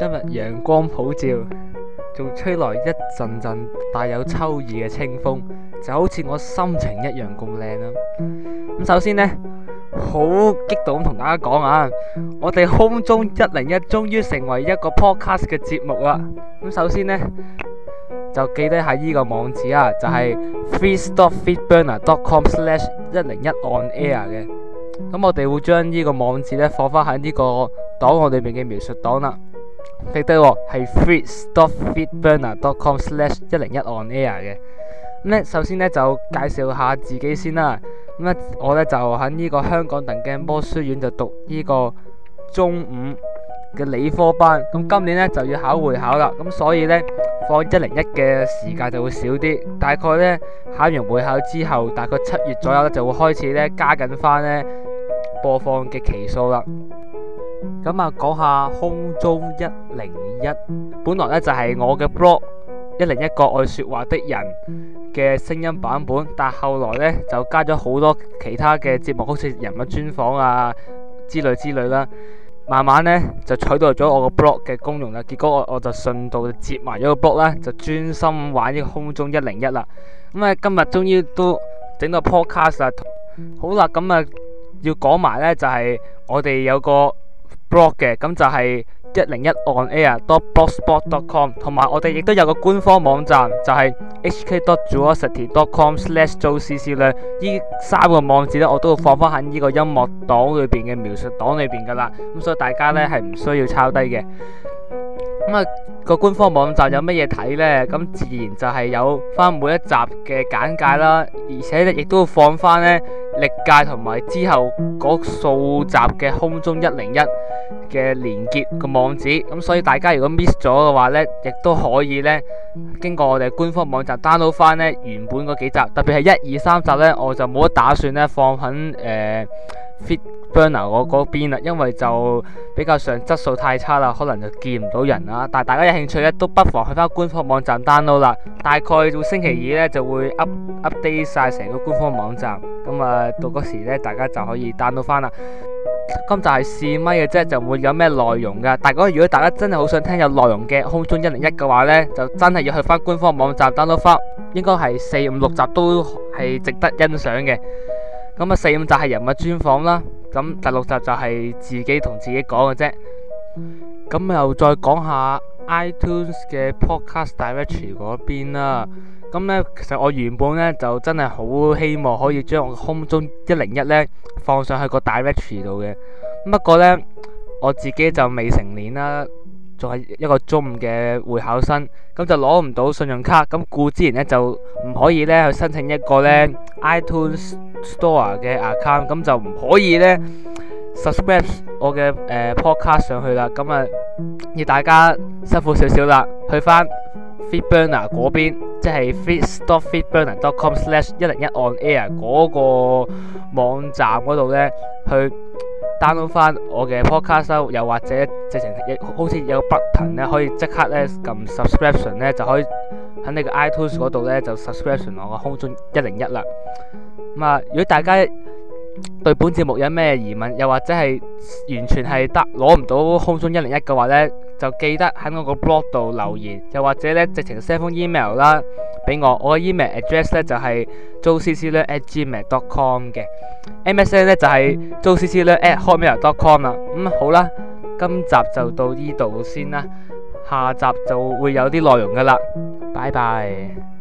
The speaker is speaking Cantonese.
今日陽光普照，仲吹來一陣陣帶有秋意嘅清風，就好似我心情一樣咁靚啦。咁首先呢，好激動咁同大家講啊，我哋空中101終於成為一個 podcast 嘅節目啦。咁首先呢，就記得喺呢個網址啊，就係 free.feedburner.com/101onair 嘅。咁我哋會將呢個網址呢放翻喺呢個檔案裏面嘅描述檔啦。記得喎，係 free.feedburner.com/101onair 嘅。咁呢，首先呢，就介紹下自己先啦。咁呢，我呢，就喺呢個香港鄧鏡波書院就讀呢個中五嘅理科班。咁今年呢，就要考會考啦，咁所以呢，放101嘅時間就會少啲。大概呢，考完會考之後，大概7月左右呢，就會開始呢，加緊翻呢播放嘅期數啦。咁啊，講下空中101，本來呢，就係我嘅 blog 101個愛說話的人嘅聲音版本，但後來呢，就加咗好多其他嘅節目，好似人物專訪啊之類啦。慢慢呢，就取代咗我個 blog 嘅功用啦。結果我就順道接埋咗個 blog 啦，就專心玩呢個空中101啦。咁啊，今日終於都整到 podcast 啦。好啦，咁啊要講埋呢，就係我哋有個 blog 嘅，咁就係101onair.blogspot.com， 同埋我哋亦都有個官方網站，就係 hk.duosity.com/jocc 呢3個網址呢，我都會放翻喺呢個音樂檔裏邊嘅描述檔裏邊噶啦。咁所以大家呢係唔需要抄低嘅。咁啊，個官方網站有乜嘢睇呢？咁自然就係有翻每一集嘅簡介啦，而且呢亦都會放翻呢歷屆同埋之後嗰數集嘅空中101嘅連結個網址。咁所以大家如果 miss 咗嘅話呢，亦都可以呢經過我哋官方網站 download 翻呢原本嗰幾集，特別係1、2、3集呢，我就冇得打算呢放喺FeedBurner 我嗰邊啦，因為就比較上質素太差啦，可能就見唔到人啦。但係大家有興趣呢，都不妨去翻官方網站 download 啦。大概到星期2呢，就會 update 晒成個官方網站，咁啊到嗰時呢，大家就可以 download 翻啦。今集係試咪嘅啫，就唔會有咩內容噶。但係如果大家真係好想聽有內容嘅空中101嘅話呢，就真係要去翻官方網站 download 翻，應該係4、5、6集都係值得欣賞嘅。咁啊4、5集係人物專訪啦，咁第6集就係自己同自己講嘅啫。咁又再講下 iTunes 嘅 Podcast Directory 嗰邊啦。咁呢，其實我原本呢，就真係好希望可以將我空中101呢放上去個 Directory 度嘅。不過呢，我自己就未成年啦，仲係一個中五嘅會考生，咁就攞唔到信用卡。咁故之然呢，就唔可以呢去申請一個呢 iTunes Store 嘅 account， 咁就唔可以呢 subscribe 我嘅podcast 上去啦。咁啊，要大家辛苦少少啦，去翻 FeedBurner 嗰邊，即係 free.feedburner.com/101onair 嗰個網站嗰度呢，去 download 翻我嘅 podcast， 又或者直情好似有個 button 呢，可以即刻呢撳 subscription 呢，就可以喺你個 iTunes 嗰度呢，就 subscription 我個空中101啦。咁啊，如果大家對本節目有咩疑問，又或者係完全係攞唔到空中101嘅話呢，就記得喺我個 blog 度留言，又或者呢直情 send 封 email 啦俾我。我嘅 email address 呢就係 jocc@gmail.com 嘅 ，MSN 呢就係 jocc@hotmail.com 啦。好啦，今集就到呢度先啦，下集就會有啲內容噶啦，拜拜。